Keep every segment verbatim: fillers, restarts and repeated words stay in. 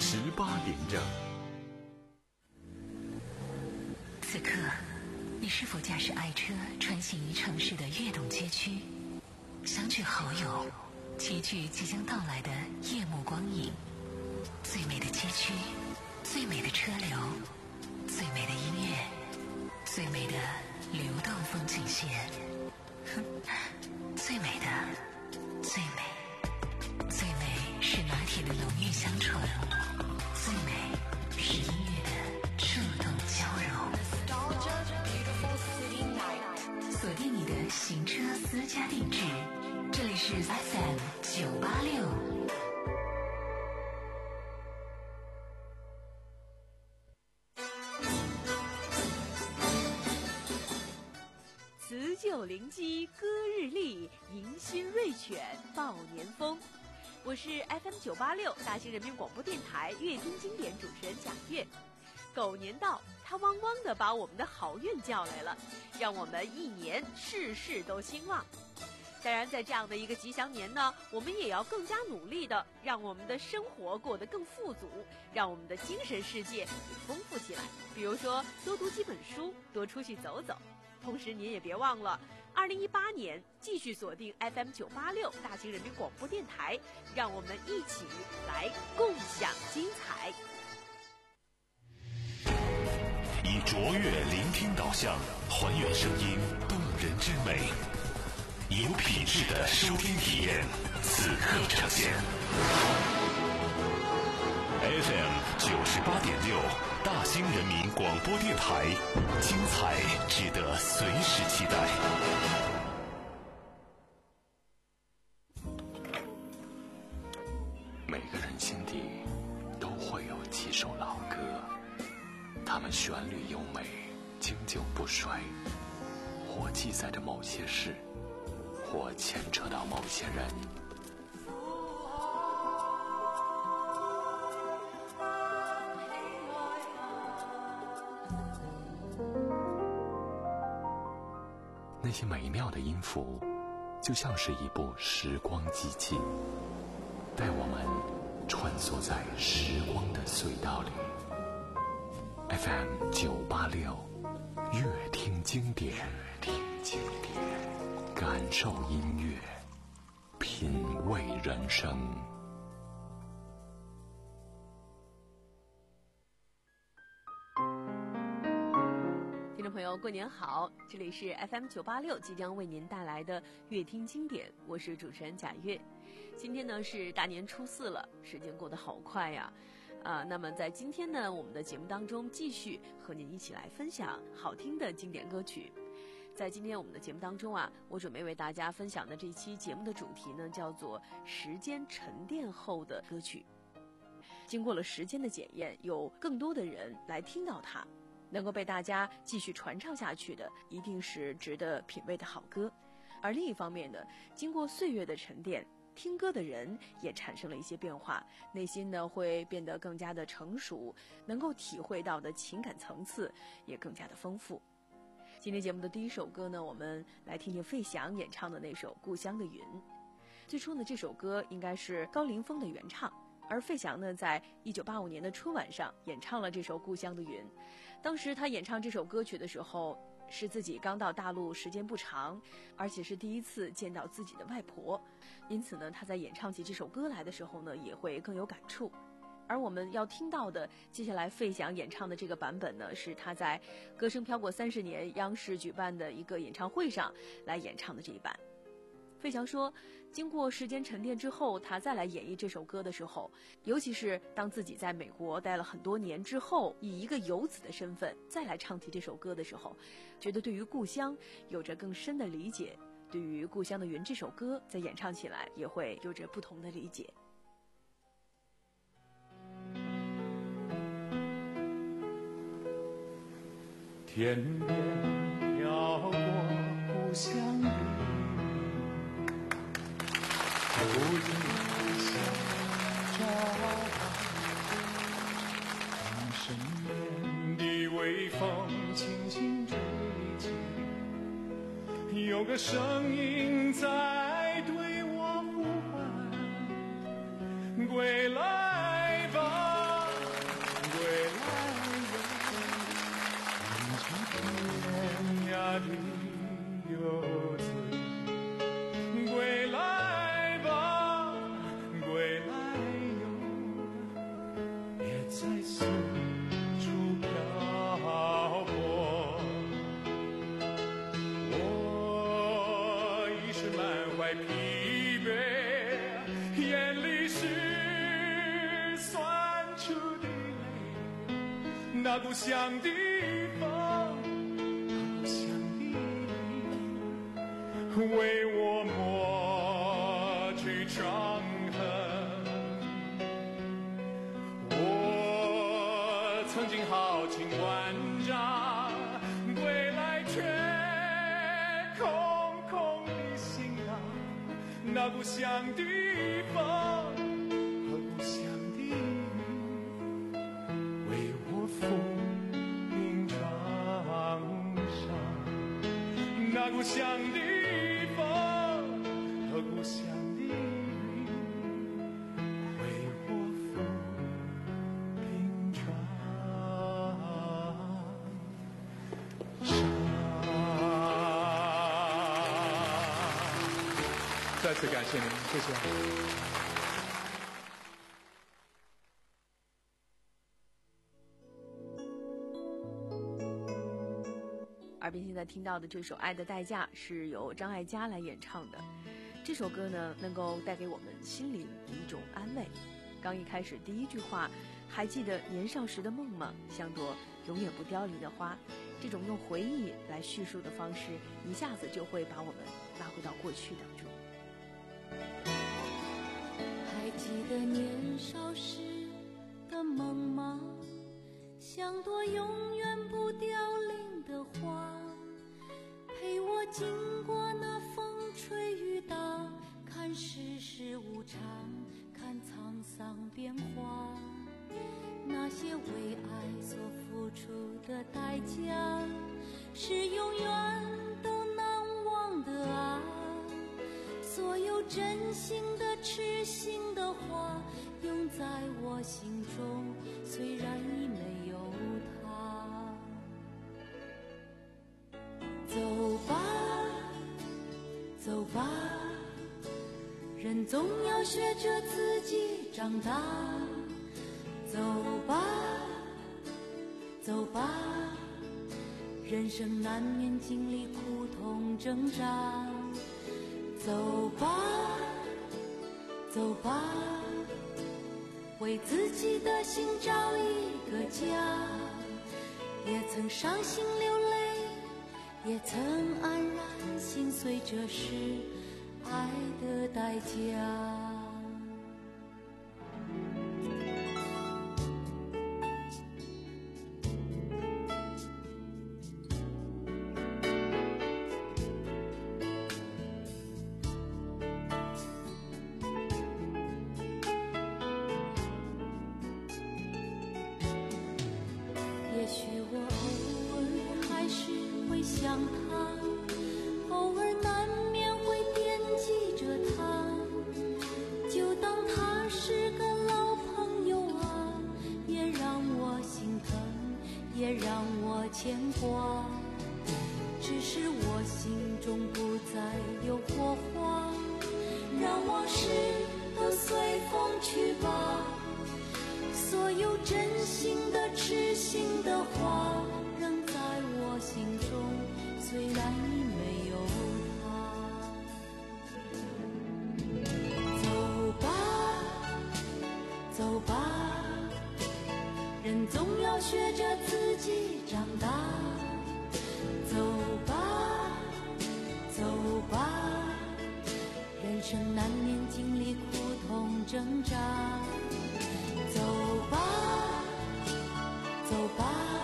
十八点整。 此刻，你是否驾驶爱车穿行于城市的跃动街区，相聚好友，齐聚即将到来的夜幕光影？最美的街区，最美的车流，最美的音乐，最美的流动风景线，哼，最美的，最美，最美是拿铁的浓郁香醇，最美是音乐的触动交融。锁定你的行车私家定制，这里是 F M 九八六。 辞旧临机歌日丽，迎新瑞犬报年风。我是 F M 九八六大兴人民广播电台乐听经典主持人贾月。狗年到，它汪汪地把我们的好运叫来了，让我们一年事事都兴旺。当然，在这样的一个吉祥年呢，我们也要更加努力的让我们的生活过得更富足，让我们的精神世界也丰富起来。比如说，多读几本书，多出去走走。同时，您也别忘了，二零一八年继续锁定 F M 九八六大兴人民广播电台，让我们一起来共享精彩。 以卓越聆听导向，还原声音动人之美，有品质的收听体验，此刻呈现。F M 九十八点六，大兴人民广播电台，精彩值得随时期待。 每个人心底都会有几首老歌，它们旋律优美，经久不衰，或记载着某些事，或牵扯到某些人。那些美妙的音符，就像是一部时光机器，带我们穿梭在时光的隧道里。F M 九八六，乐听经典，乐听经典，感受音乐，品味人生。 听众朋友，过年好！这里是 F M 九八六即将为您带来的乐听经典，我是主持人贾月。今天呢是大年初四了，时间过得好快呀！啊，那么在今天呢，我们的节目当中继续和您一起来分享好听的经典歌曲。在今天我们的节目当中啊，我准备为大家分享的这期节目的主题呢，叫做时间沉淀后的歌曲。经过了时间的检验，有更多的人来听到它，能够被大家继续传唱下去的，一定是值得品味的好歌。而另一方面呢，经过岁月的沉淀，听歌的人也产生了一些变化，内心呢会变得更加的成熟，能够体会到的情感层次也更加的丰富。今天节目的第一首歌呢，我们来听听费翔演唱的那首《故乡的云》。最初呢，这首歌应该是高凌风的原唱，而费翔呢，在一九八五年的春晚上演唱了这首《故乡的云》。当时他演唱这首歌曲的时候，是自己刚到大陆时间不长，而且是第一次见到自己的外婆，因此呢，他在演唱起这首歌来的时候呢，也会更有感触。而我们要听到的接下来费翔演唱的这个版本呢，是他在《歌声飘过三十年》央视举办的一个演唱会上来演唱的这一版。费翔说，经过时间沉淀之后，他再来演绎这首歌的时候，尤其是当自己在美国待了很多年之后，以一个游子的身份再来唱起这首歌的时候，觉得对于故乡有着更深的理解，对于《故乡的云》这首歌在演唱起来也会有着不同的理解。 天边飘过故乡云，不影响照看身边的微风轻轻吹起，有个声音在对我呼唤，归来吧， 在四处漂泊，我已是满怀疲惫，眼里是酸楚的泪，那故乡的风，那故乡的雨，为我抹去伤痕。我曾经豪情万丈，归来却空空的行囊，那故乡的风和故乡的雨，为我抚平创伤，那故乡的风和故乡的雨，为我抚平创伤。再次感谢您，谢谢。 耳边现在听到的这首《爱的代价》是由张艾嘉来演唱的。这首歌呢，能够带给我们心灵一种安慰。刚一开始第一句话，还记得年少时的梦吗？像朵永远不凋零的花。这种用回忆来叙述的方式，一下子就会把我们拉回到过去当中。 还记得年少时的梦吗？像朵永远不凋零的花，陪我经过那风吹雨打，看世事无常，看沧桑变化。那些为爱所付出的代价，是永远都难忘的啊！所有真心的痴心的话，永在我心中，虽然已没有他。走吧，走吧，人总要学着自己长大。走吧，走吧，人生难免经历苦痛挣扎。走吧，走吧，为自己的心找一个家。也曾伤心流泪，也曾安然心碎，这是爱的代价。也许我偶尔还是会想他，偶尔难免会惦记着他，就当他是个老朋友啊，也让我心疼，也让我牵挂。只是我心中不再有火花，让往事都随风去吧。所有真心的痴心的话，仍在我心中，虽然已没有他。走吧，走吧，人总要学着自己长大。走吧，走吧，人生难免经历苦痛挣扎。走吧，走吧，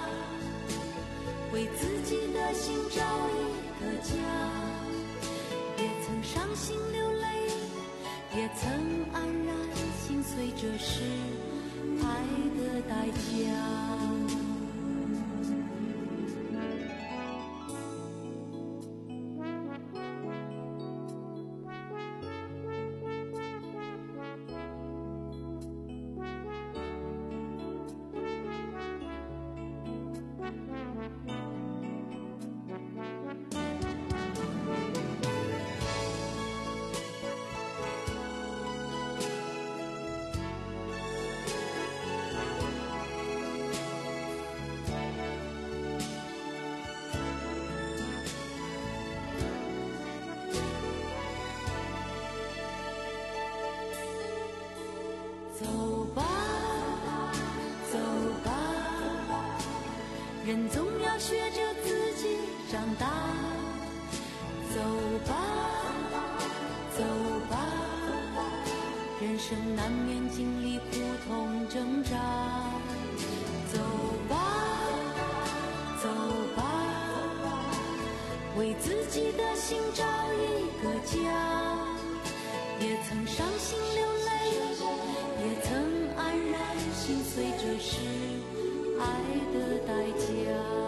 为自己的心找一个家。也曾伤心流泪，也曾安然心碎，这是爱的代价。 大。走吧，走吧，人生难免经历苦痛挣扎。走吧，走吧，为自己的心找一个家。也曾伤心流泪，也曾黯然心碎，这是爱的代价。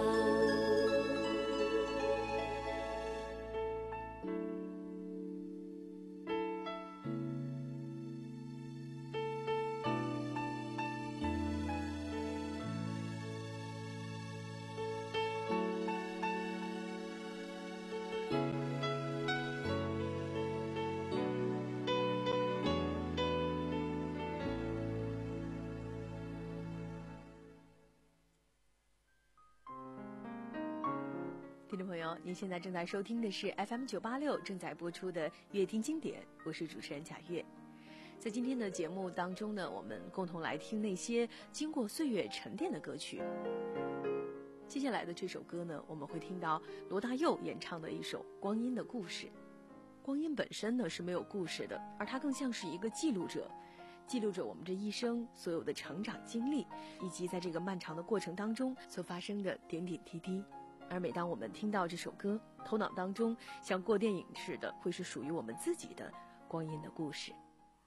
听众朋友，您现在正在收听的是 F M 九八六正在播出的乐听经典，我是主持人贾月。在今天的节目当中呢，我们共同来听那些经过岁月沉淀的歌曲。接下来的这首歌呢，我们会听到罗大佑演唱的一首《光阴的故事》。光阴本身呢是没有故事的，而它更像是一个记录者，记录着我们这一生所有的成长经历，以及在这个漫长的过程当中所发生的点点滴滴。而每当我们听到这首歌，头脑当中像过电影似的，会是属于我们自己的光阴的故事。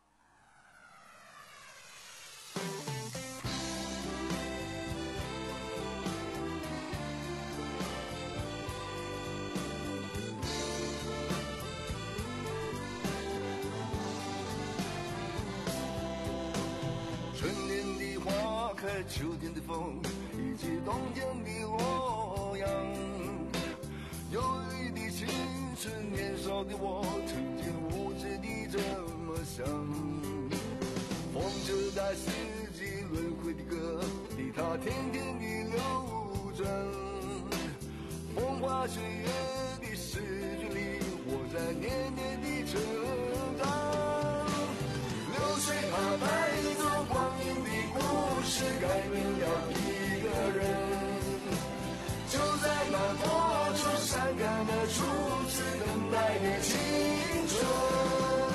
春天的花开，秋天的风，以及冬天的洛阳。忧郁的青春，年少的我，曾经无知地这么想。风车在四季轮回的歌里，它天天的流转。风花雪月的诗句里，我在年年的成长。流水它带走光阴的故事，改变了一个人。就在那多愁善感的初次等待的青春。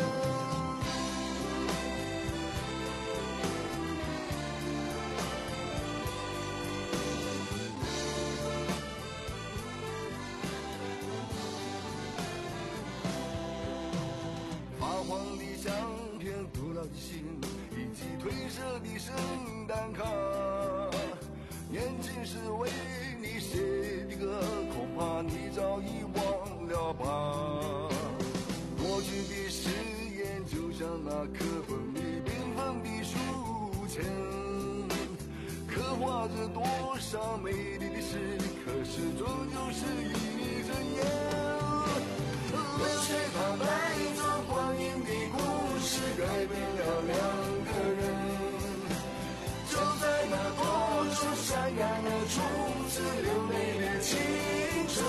发黄的相片，古老的信，以及褪色的圣诞卡。年轻时为你写的歌，恐怕你早已忘了吧。过去的誓言就像那刻本里缤纷的书签，刻画着多少美丽的事，可是终究是一阵烟。流水它带走光阴的故事，改变了两个人。就在那多愁善感的初次流泪的青春。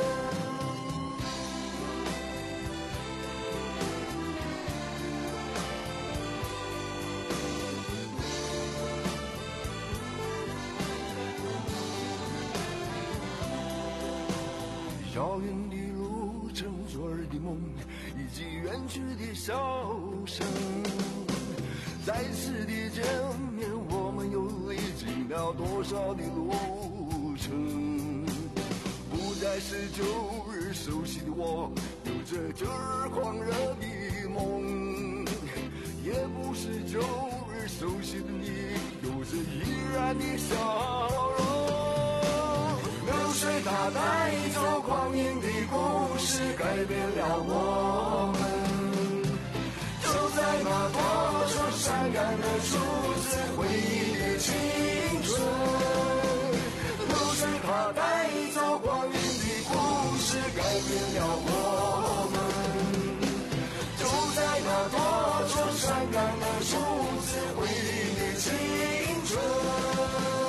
遥远的路程，昨日的梦，以及远去的笑声。再次的见面，我们又历经了多少的路程？不再是旧日熟悉的我，有着旧日狂热的梦，也不是旧日熟悉的你，有着依然的笑容。流水它带走光阴的故事，改变了我们。就在那多愁善感的初次回忆的青春。流水它带走光阴的故事，改变了我们。就在那多愁善感的初次回忆的青春。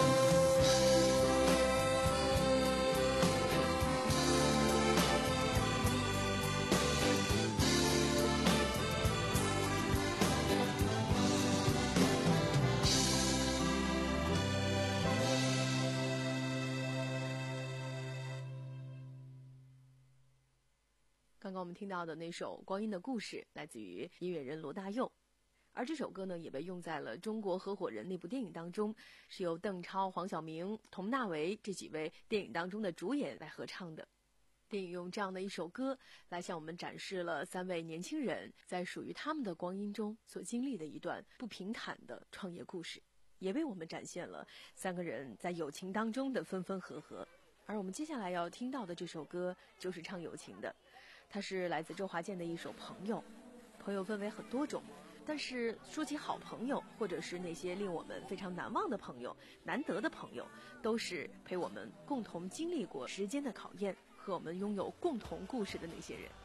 刚刚我们听到的那首《光阴的故事》来自于音乐人罗大佑，而这首歌呢也被用在了《中国合伙人》那部电影当中，是由邓超、黄晓明、佟大为这几位电影当中的主演来合唱的。电影用这样的一首歌来向我们展示了三位年轻人在属于他们的光阴中所经历的一段不平坦的创业故事，也为我们展现了三个人在友情当中的分分合合。而我们接下来要听到的这首歌就是唱友情的，它是来自周华健的一首《朋友》。朋友分为很多种，但是说起好朋友，或者是那些令我们非常难忘的朋友、难得的朋友，都是陪我们共同经历过时间的考验，和我们拥有共同故事的那些人。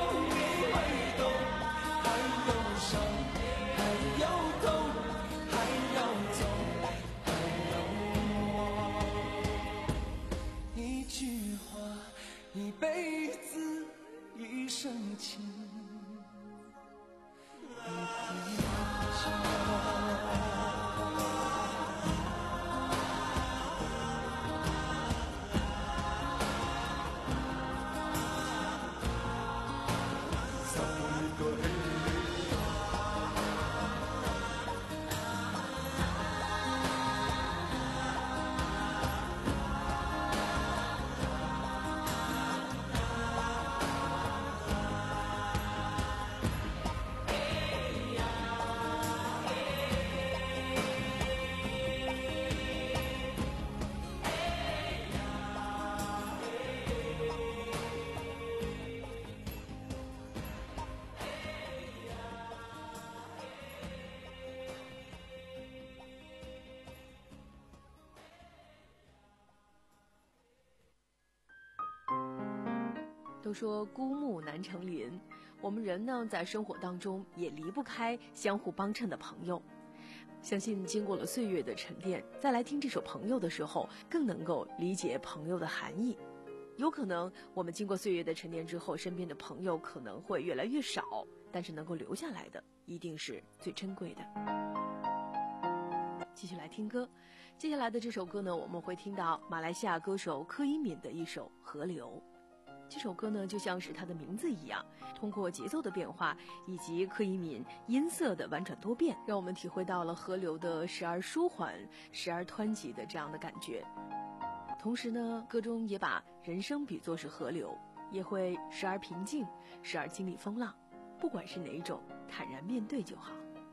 还有痛，还都说孤木难成林，我们人呢在生活当中也离不开相互帮衬的朋友。相信经过了岁月的沉淀，再来听这首《朋友》的时候，更能够理解朋友的含义。有可能我们经过岁月的沉淀之后，身边的朋友可能会越来越少，但是能够留下来的一定是最珍贵的。继续来听歌，接下来的这首歌呢，我们会听到马来西亚歌手柯以敏的一首《河流》。这首歌呢，就像是它的名字一样，通过节奏的变化以及柯以敏音色的婉转多变，让我们体会到了河流的时而舒缓时而湍急的这样的感觉。同时呢，歌中也把人生比作是河流，也会时而平静时而经历风浪，不管是哪一种，坦然面对就好。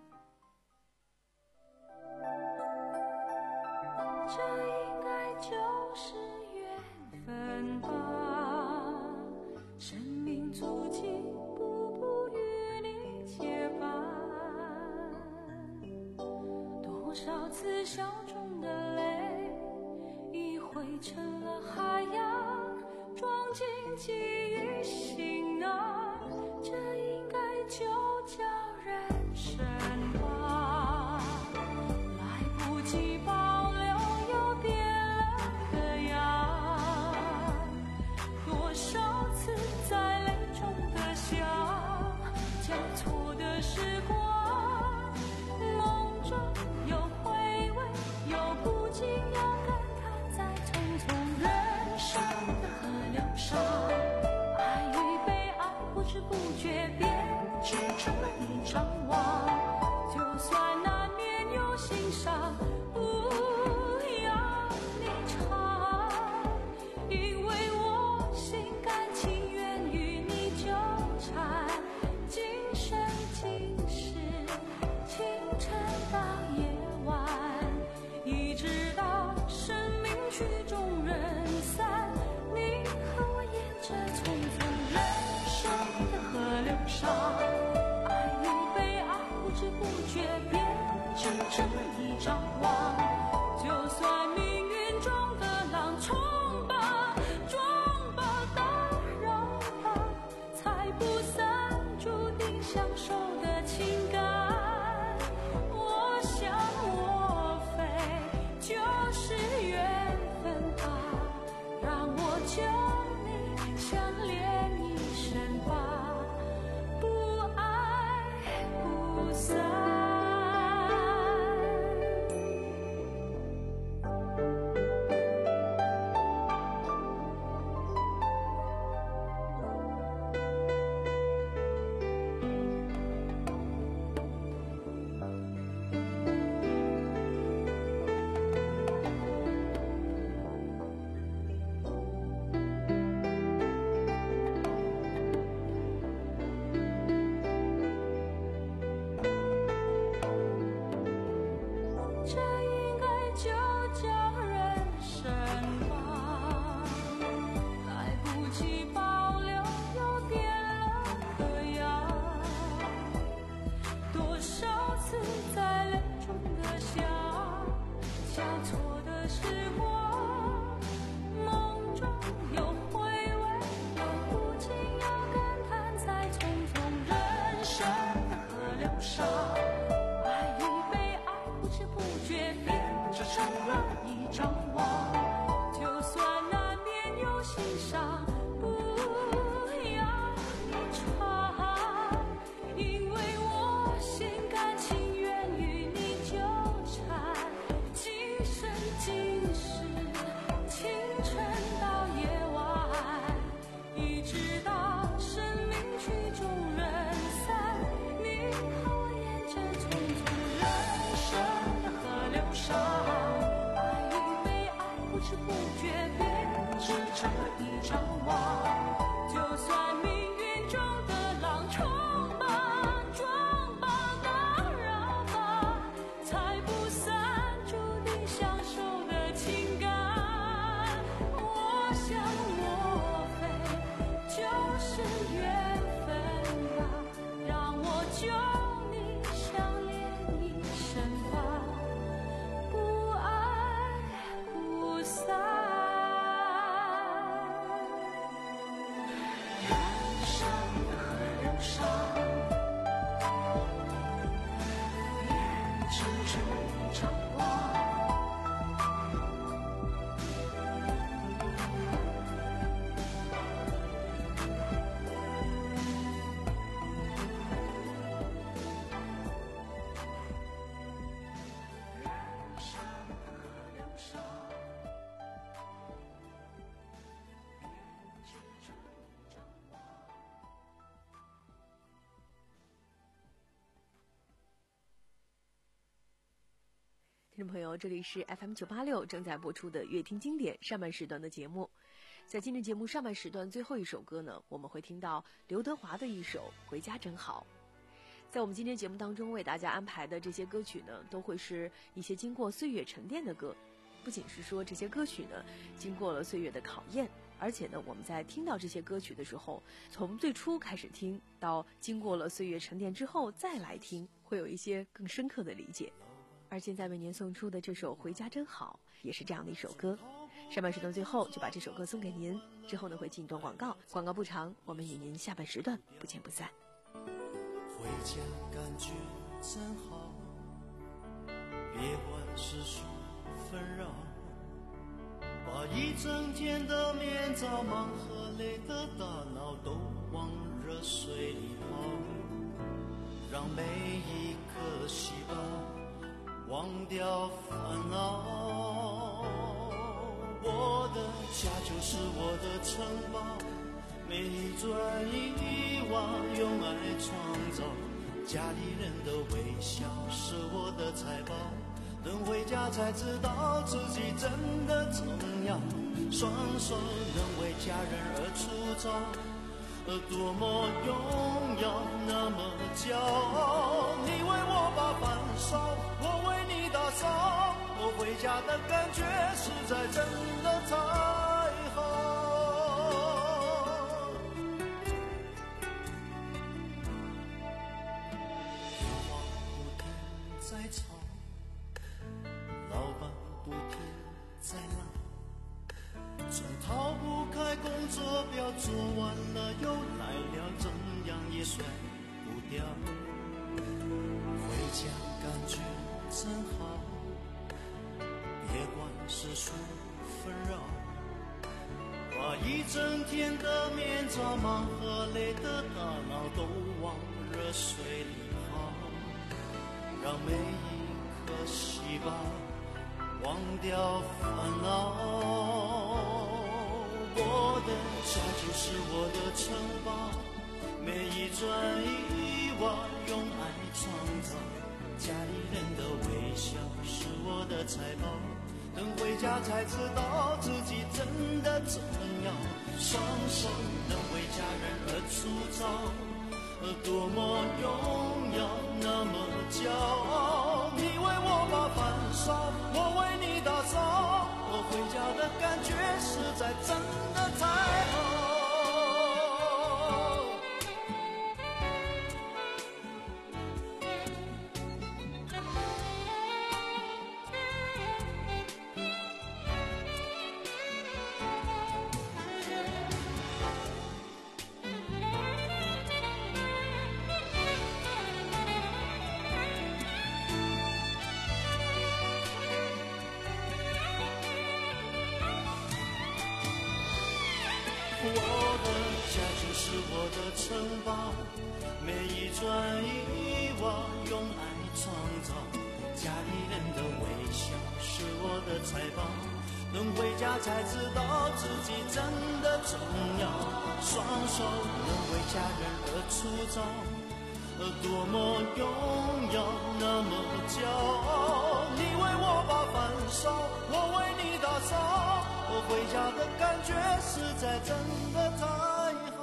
这应该就是缘分吧，生命足迹步步与你结伴，多少次笑中的泪已汇成了海洋，装进记忆行囊，这应该就叫人生吧，来不及保留又变了个样，多少次在泪中的笑，交错的时光，梦中有回味，有不禁要感叹，在匆匆人生的河流上，爱与被爱不知不觉编织成了一张网，就算难免有心伤，不要你尝，因为我心甘情愿与你纠缠，今生今世，清晨到夜晚，一直到生命曲终人散，你和我沿着匆匆人生的河流上，爱与被爱不知不觉编织成了一张网，就算命运中的浪冲吧撞吧打扰吧，才不散注定相守的情感，我想我非就是缘分吧，让我救你相恋一生吧，不爱不散。这应该就叫人生吧，来不及保留又变了个样，多少次在泪中的笑，交错的时光，梦中有回味，有不禁要感叹，在匆匆人生的河流上，爱与被爱不知不觉编织成了一张网，就算难免有心伤，不要你尝，因为我心甘情愿与你纠缠，今生今世，清晨到夜晚，一直到生命曲终人散，你和我沿着匆匆人生的河流上，爱与被青春长华。 听众朋友，这里是 F M 九八六正在播出的乐听经典上半时段的节目。在今天节目上半时段最后一首歌呢，我们会听到刘德华的一首《回家真好》。在我们今天节目当中为大家安排的这些歌曲呢，都会是一些经过岁月沉淀的歌。不仅是说这些歌曲呢经过了岁月的考验，而且呢我们在听到这些歌曲的时候，从最初开始听到经过了岁月沉淀之后再来听，会有一些更深刻的理解。而现在为您送出的这首《回家真好》也是这样的一首歌。上半时段最后就把这首歌送给您，之后呢会进一段广告，广告不长，我们与您下半时段不见不散。 回家感觉真好，别管世俗纷扰，把一整天的面罩忙和累的大脑都往热水里泡，让每一颗细胞忘掉烦恼。我的家就是我的城堡，每一砖一瓦用爱创造，家里人的微笑是我的财宝，等回家才知道自己真的重要，双手能为家人而出招，多么荣耀，那么骄傲。你为我把饭烧，我为你打扫，我回家的感觉实在真的太好。电话不停在吵，老板不停在闹，总逃不开工作表，做完了又来了，怎样也甩不掉。回家感觉真好，别管世俗纷扰，把一整天的面罩忙和累的大脑都往热水里泡，让每一颗细胞忘掉烦恼。我的家就是我的城堡，每一砖一瓦用爱创造，家里人的微笑是我的财宝，等回家才知道自己真的重要，双手能为家人而出招，多么荣耀，那么骄傲。你为我把饭烧，我为你打扫，我回家的感觉实在真的太好。我的城堡，每一砖一瓦用爱创造，家里人的微笑是我的财宝，等回家才知道自己真的重要，双手能为家人而出招，多么荣耀，那么骄傲。你为我把饭烧，我为你打扫，我回家的感觉实在真的太好。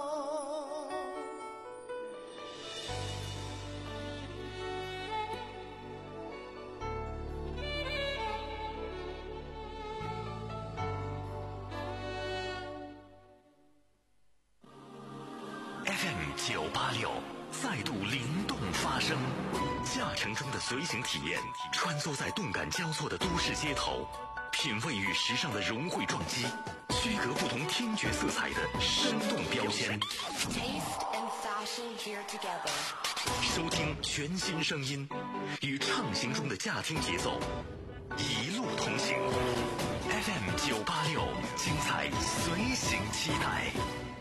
F M 九八六再度灵动发声，驾乘中的随行体验，穿梭在动感交错的都市街头，品味与时尚的融汇撞击，区隔不同听觉色彩的生动标签。收听全新声音， 与畅行中的驾听节奏一路同行。F M 九八六，精彩随行期待。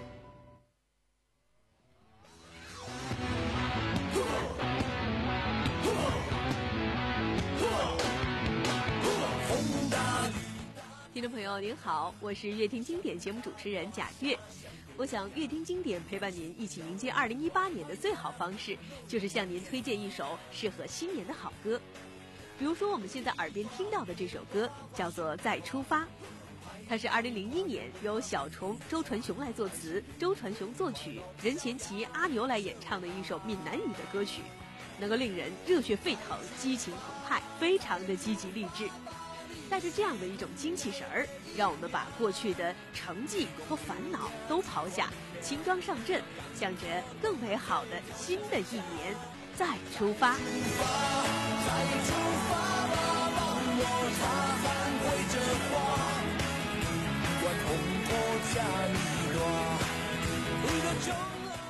听众朋友您好，我是乐听经典节目主持人贾月。我想乐听经典陪伴您一起迎接二零一八年的最好方式，就是向您推荐一首适合新年的好歌。比如说我们现在耳边听到的这首歌叫做《再出发》，它是二零零一年由小虫、周传雄来作词，周传雄作曲，任贤齐、阿牛来演唱的一首闽南语的歌曲，能够令人热血沸腾、激情澎湃，非常的积极励志。带着这样的一种精气神儿，让我们把过去的成绩和烦恼都抛下，轻装上阵，向着更美好的新的一年再出发。再出发吧，帮我擦汗挥着花，管红头加你多，为了争。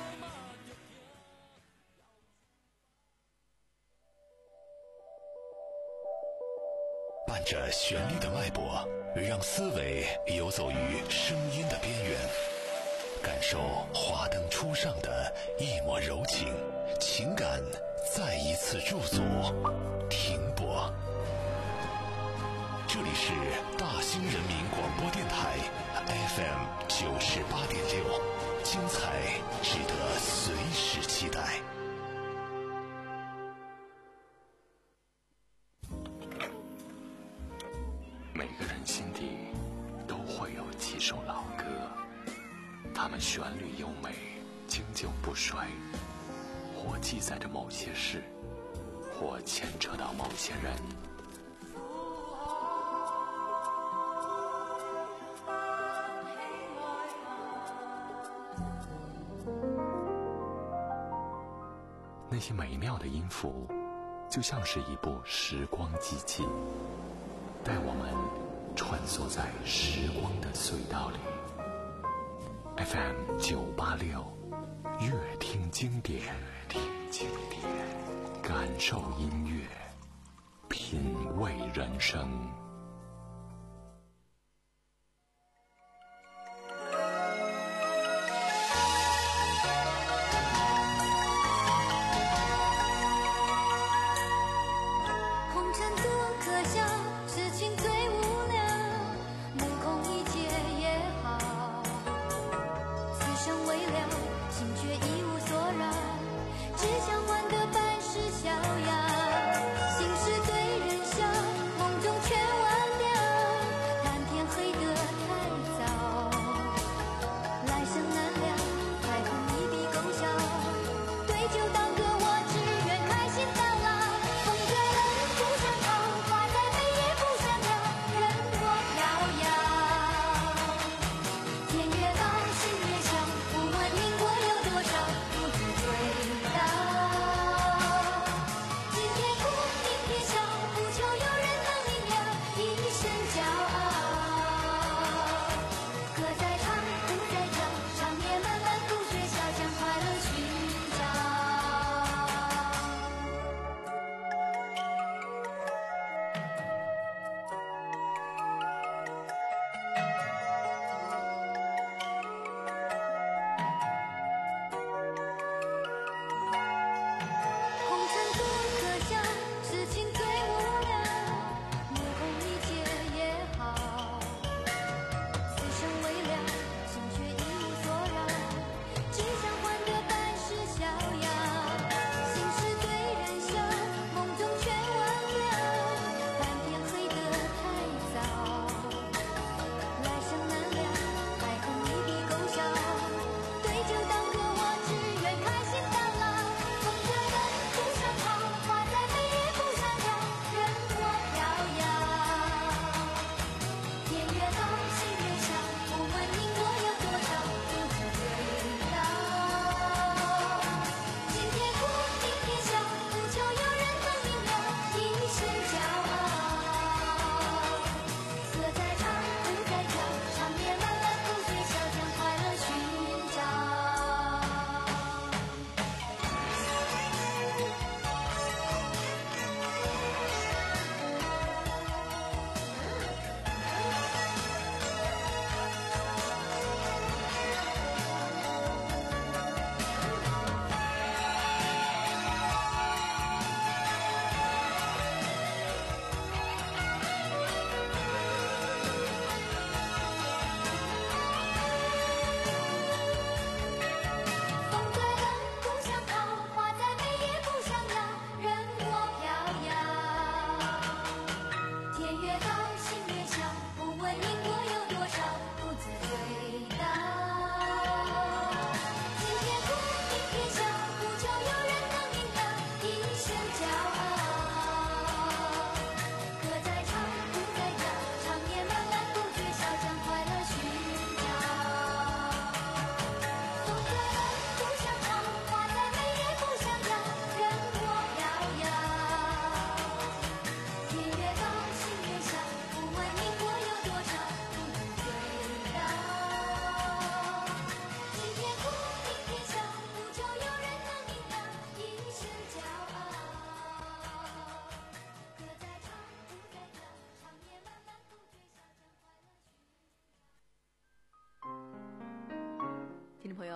伴着旋律的脉搏，让思维游走于声音的边缘，感受华灯初上的一抹柔情，情感再一次驻足停泊。这里是大兴人民广播电台 F M 九十八点六，精彩值得随时期待。 每个人心底都会有几首老歌，它们旋律优美，经久不衰，或记载着某些事，或牵扯到某些人。那些美妙的音符，就像是一部时光机器，带我们穿梭在时光的隧道里。 F M 九八六，乐听经典，听经典，感受音乐，品味人生。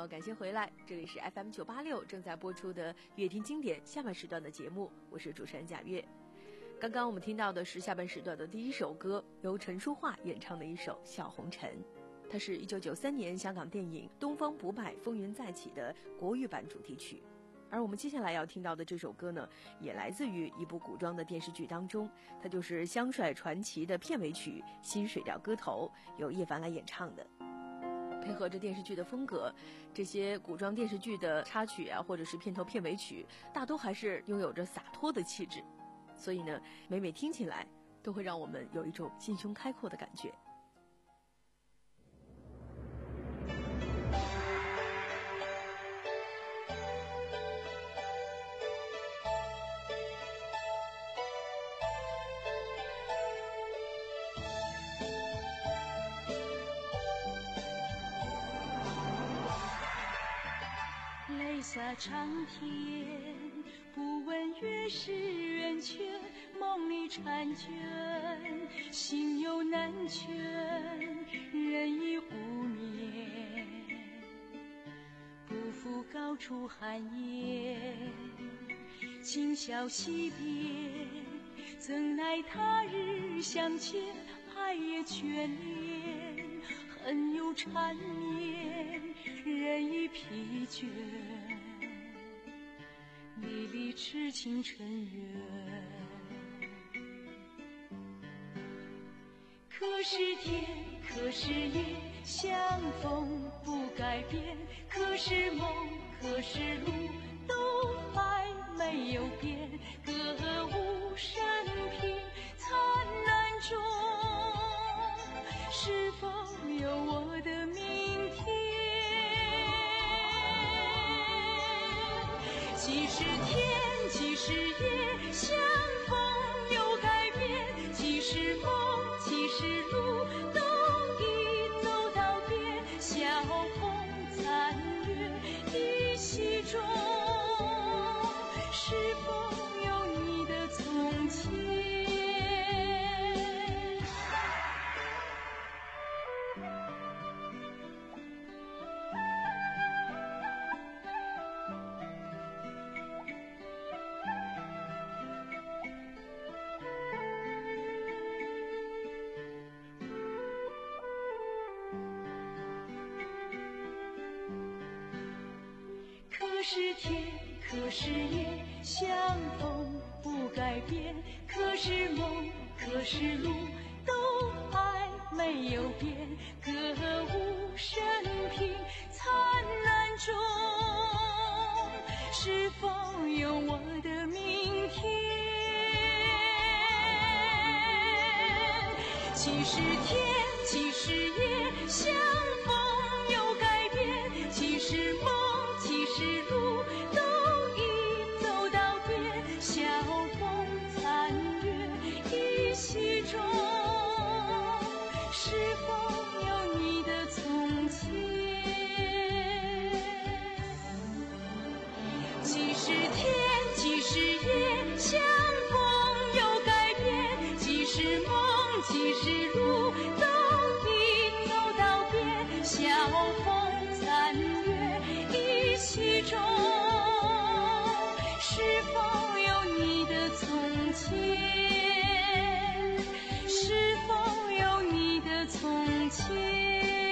友，感谢回来，这里是 F M 九八六正在播出的乐听经典下半时段的节目，我是主持人贾月。刚刚我们听到的是下半时段的第一首歌，由陈淑桦演唱的一首《笑红尘》，它是一九九三年香港电影《东方不败风云再起》的国语版主题曲。而我们接下来要听到的这首歌呢，也来自于一部古装的电视剧当中，它就是《香帅传奇》的片尾曲《新水调歌头》，由叶凡来演唱的。配合着电视剧的风格，这些古装电视剧的插曲啊，或者是片头片尾曲，大多还是拥有着洒脱的气质，所以呢，每每听起来都会让我们有一种心胸开阔的感觉。 下长天，不问月是圆缺，梦里婵娟，心有难全，人已无眠。不负高处寒烟，今宵惜别，怎奈他日相见，爱也眷恋，恨又缠绵，人已疲倦。离离痴情尘缘，可是天，可是夜，相逢不改变，可是梦，可是路，都还没有变，歌舞升平灿烂中，是否有我的明天？即使天，即使夜，相逢又改变，即使梦，即使路，都已走到边，晓风残月依稀中，是否有你的从前？可是天，可是夜，相逢不改变，可是梦，可是路，都还没有变，歌舞升平灿烂中，是否有我的明天？即使天，即使夜，相逢又改变，即使梦，即使路，都已走到边，晓风残月依稀中，是否有你的从前？即使天，即使夜，相逢又改变，即使梦，即使路，都已走到边，晓风残月依稀中，是否有你的从前？是否有你的从前？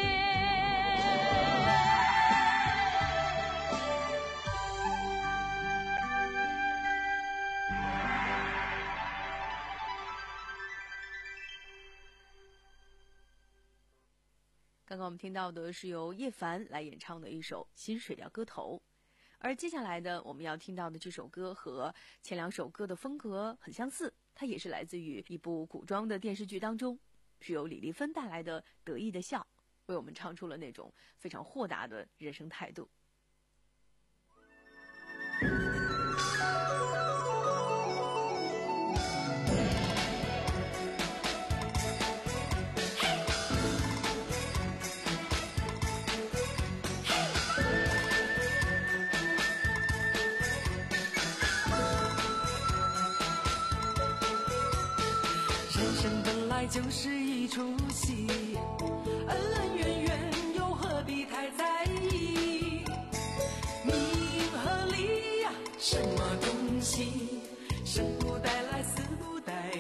刚刚我们听到的是由叶凡来演唱的一首《新水调歌头》，而接下来的我们要听到的这首歌和前两首歌的风格很相似，它也是来自于一部古装的电视剧当中，是由李丽芬带来的《得意的笑》，为我们唱出了那种非常豁达的人生态度。 就是一出戏，恩恩怨怨又何必太在意？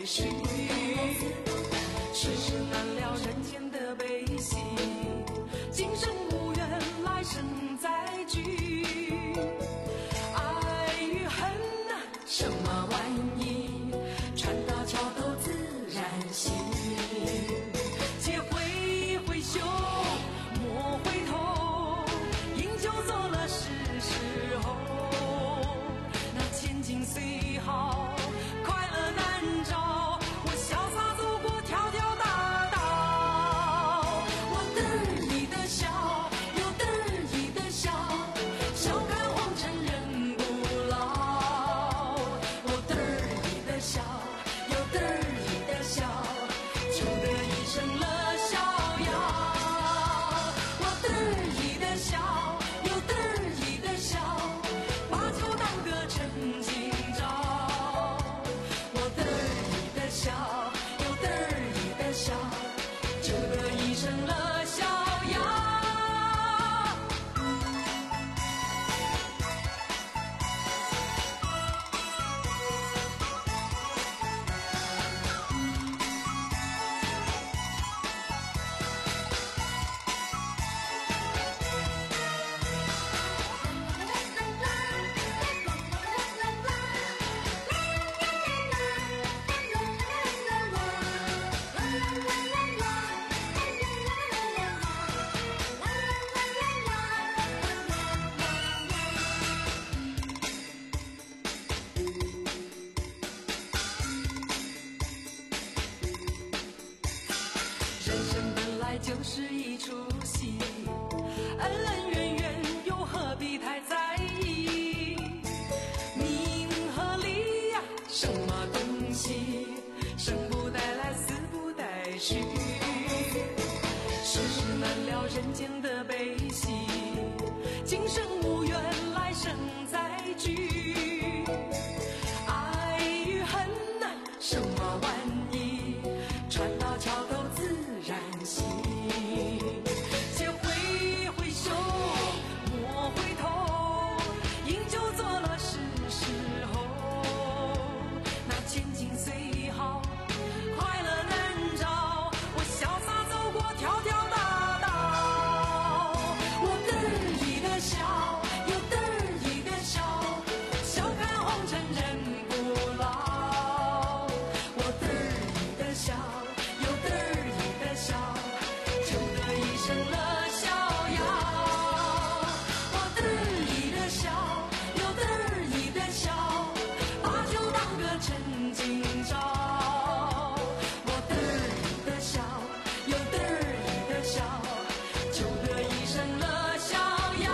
续。世事难料，人间的悲喜，今生无缘，来生再聚。爱与恨啊，什么玩意？船到桥头自然行。且挥挥袖，莫回头，饮酒作乐是时候。那千金虽好，快乐难找。我潇洒走过条条大道，我得意的笑，又得意的笑，笑看红尘人不老。我得意的笑，又得意的笑，就得一生乐逍遥。我得意的笑，又得意的笑，把酒当歌趁今朝。我得意的笑，又得意的笑，就得一生乐逍遥。人生本来就是一出戏，恩恩怨怨又何必太在意？名和利呀，什么东西？生不带来，死不带去。世事难料，人间的悲喜，今生无缘，来生再聚。爱与恨呐，什么玩意？船到桥头自然行。且挥挥袖，莫回头，饮酒作乐是时候。那千金虽好，快乐难找。我潇洒走过条条大道，我得意的笑，又得意的笑，笑看红尘人不老。我得意的笑，又得意的笑，就得一生乐逍遥。我得意的笑，又得意的笑，把酒当歌趁今朝。我得意的笑，又得意的笑，就得一生乐逍遥。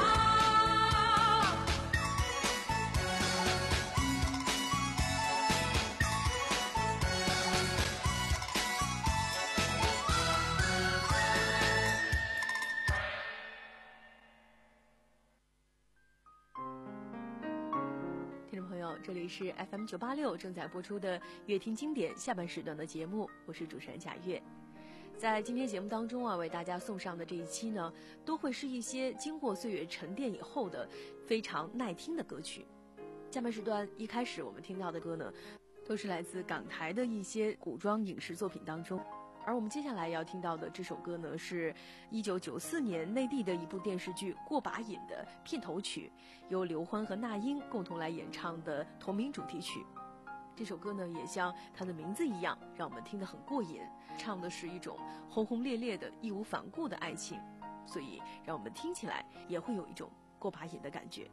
听众朋友，这里是 F M 九八六正在播出的乐听经典下半时段的节目，我是主持人贾月。在今天节目当中啊，为大家送上的这一期呢，都会是一些经过岁月沉淀以后的非常耐听的歌曲。下半时段一开始我们听到的歌呢，都是来自港台的一些古装影视作品当中。而我们接下来要听到的这首歌呢，是一九九四年内地的一部电视剧《过把瘾》的片头曲，由刘欢和那英共同来演唱的同名主题曲。这首歌呢，也像它的名字一样，让我们听得很过瘾，唱的是一种轰轰烈烈的义无反顾的爱情，所以让我们听起来也会有一种过把瘾的感觉。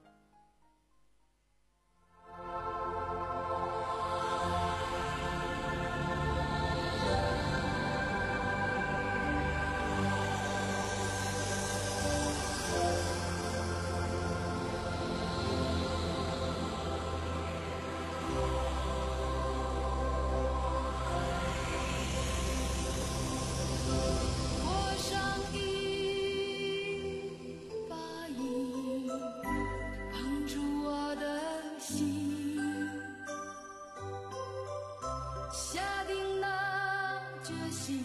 过上一把瘾，绑住我的心，下定了决心，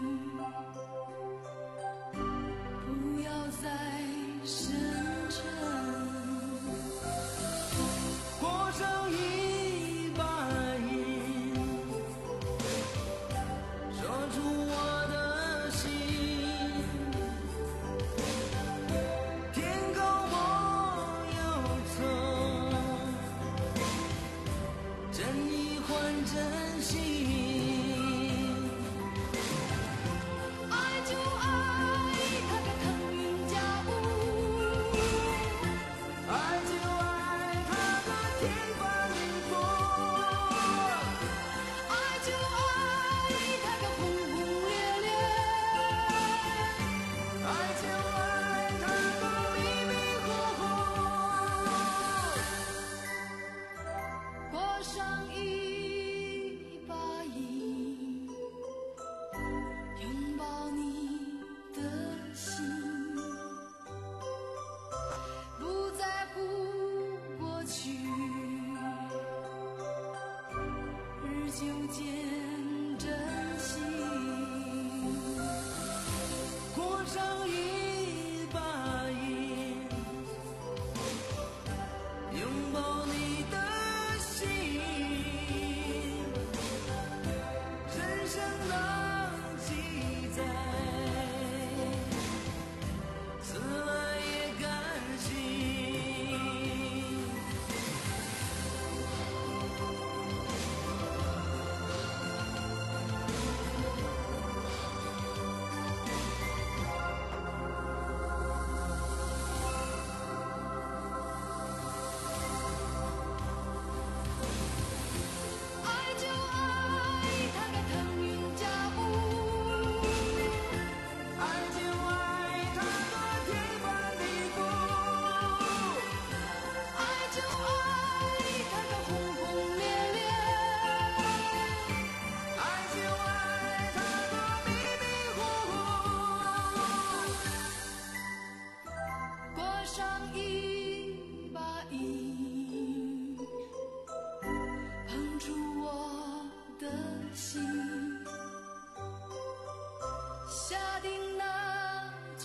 不要再深沉。 过上一把瘾，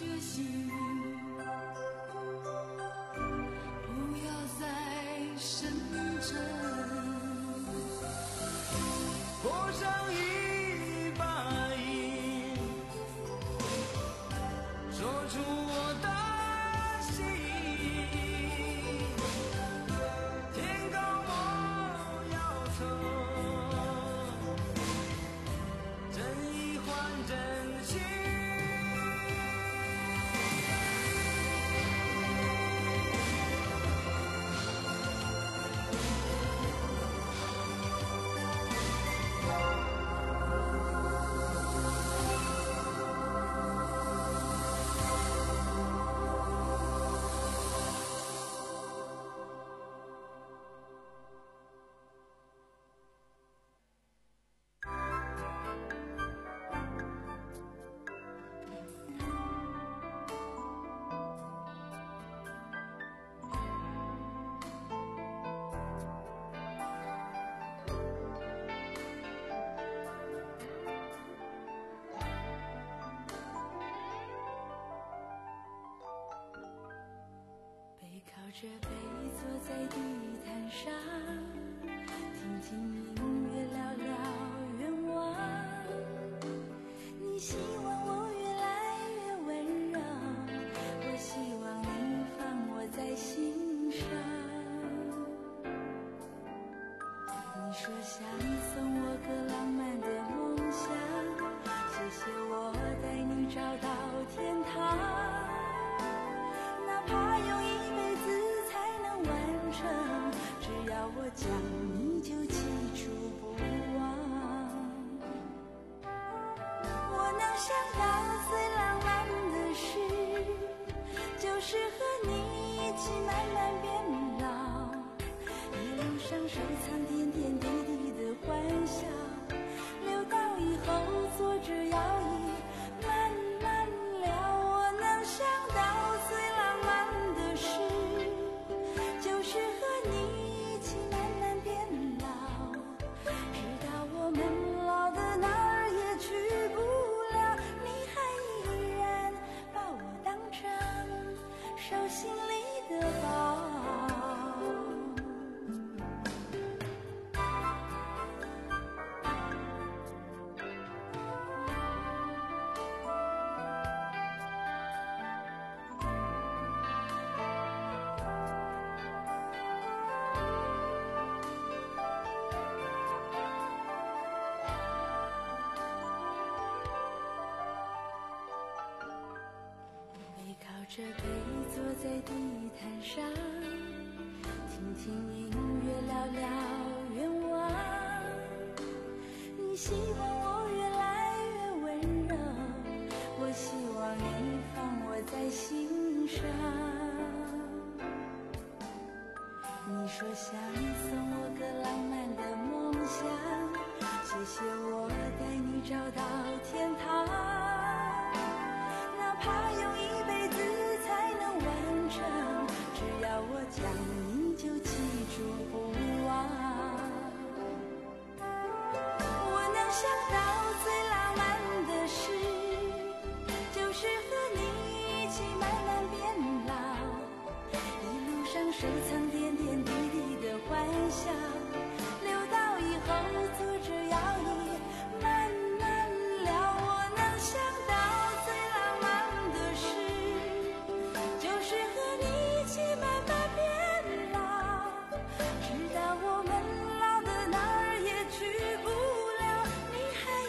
决心，不要再深沉， 泼上一把银，说出我的心。天高我要走，真意换真心。 背靠着背坐在地毯上，听听音乐，聊聊愿望。你希望我越来越温柔，我希望你放我在心上。你说想送我个浪漫的梦想，谢谢我带你找到天堂。哪怕用一辈子才能完成，只要我讲你就记住不忘。我能想到最浪漫的事，就是和你一起慢慢变老，一路上收藏点点滴滴的欢笑，留到以后坐着摇椅慢慢聊。我能想到最浪漫的事，就是和你一起慢慢变老，直到我们老的哪儿也去不了，你还依然把我当成手心里的宝。背靠着背坐在地毯上，听听音乐，聊聊愿望。你希望我越来越温柔，我希望你放我在心上。你说想送我个浪漫的梦想，谢谢我带你找到天堂。哪怕用一辈子才能完成，只要我讲你就记住不忘。我能想到最浪漫的事，就是和你一起慢慢变老，一路上收藏点点滴滴的欢笑，留到以后坐着摇椅慢慢聊。我能想到最浪漫的事，就是和你一起慢慢变老，直到我们老的哪儿也去不了，你还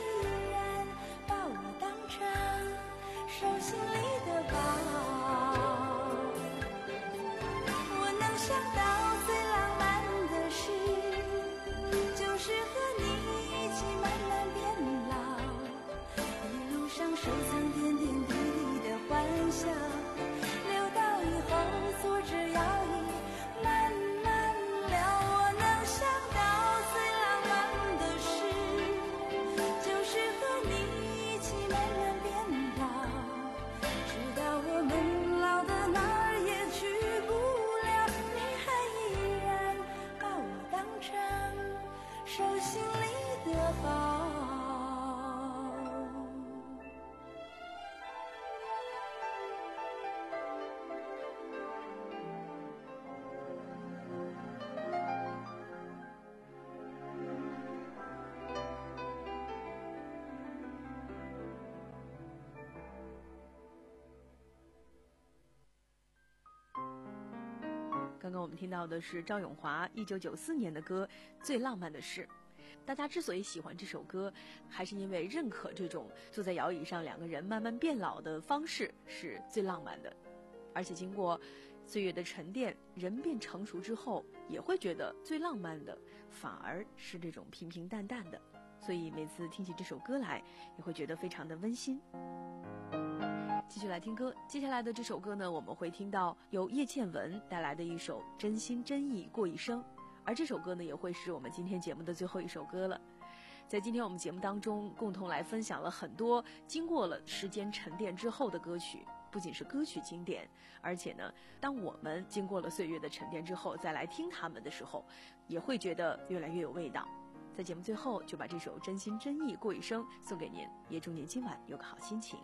我们听到的是赵咏华一九九四年的歌《最浪漫的事》。大家之所以喜欢这首歌，还是因为认可这种坐在摇椅上两个人慢慢变老的方式是最浪漫的。而且经过岁月的沉淀，人变成熟之后，也会觉得最浪漫的反而是这种平平淡淡的。所以每次听起这首歌来，也会觉得非常的温馨。继续来听歌，接下来的这首歌呢，我们会听到由叶倩文带来的一首《真心真意过一生》，而这首歌呢，也会是我们今天节目的最后一首歌了。在今天我们节目当中，共同来分享了很多经过了时间沉淀之后的歌曲，不仅是歌曲经典，而且呢，当我们经过了岁月的沉淀之后，再来听他们的时候，也会觉得越来越有味道。在节目最后，就把这首《真心真意过一生》送给您，也祝您今晚有个好心情。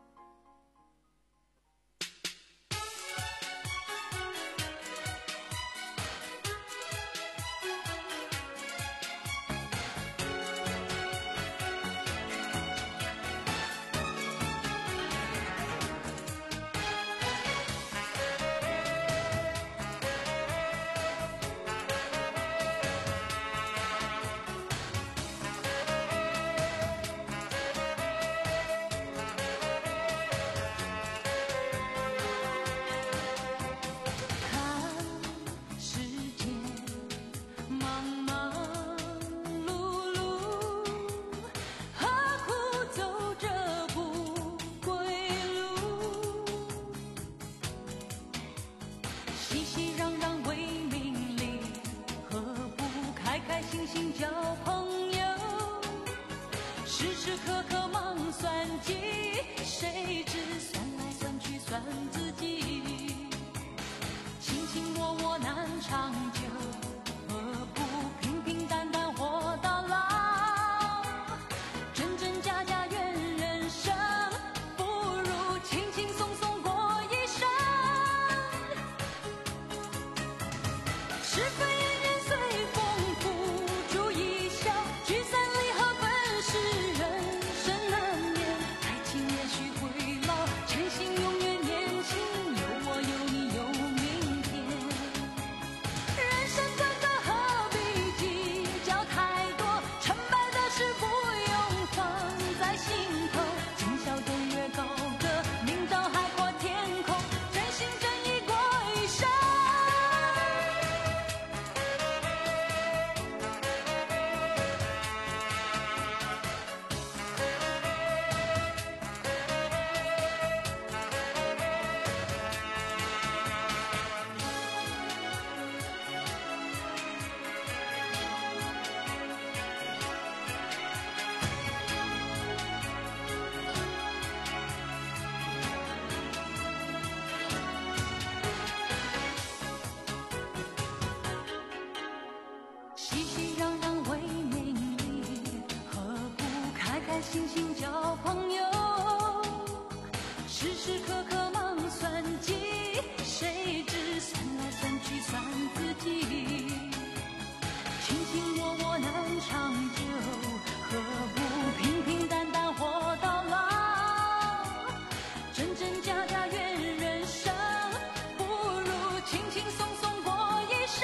心心交朋友，时时刻刻忙算计，谁知算来算去算自己。卿卿我我难长久，何不平平淡淡活到老？真真假假怨人生，不如轻轻松松过一生。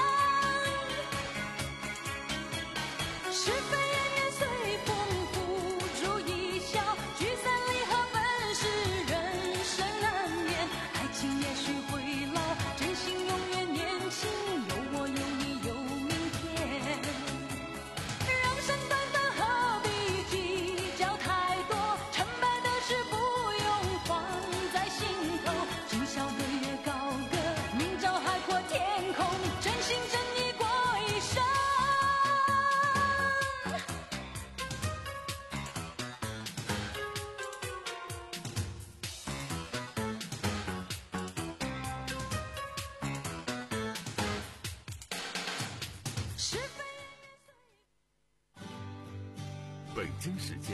是非恩怨随风。 北京时间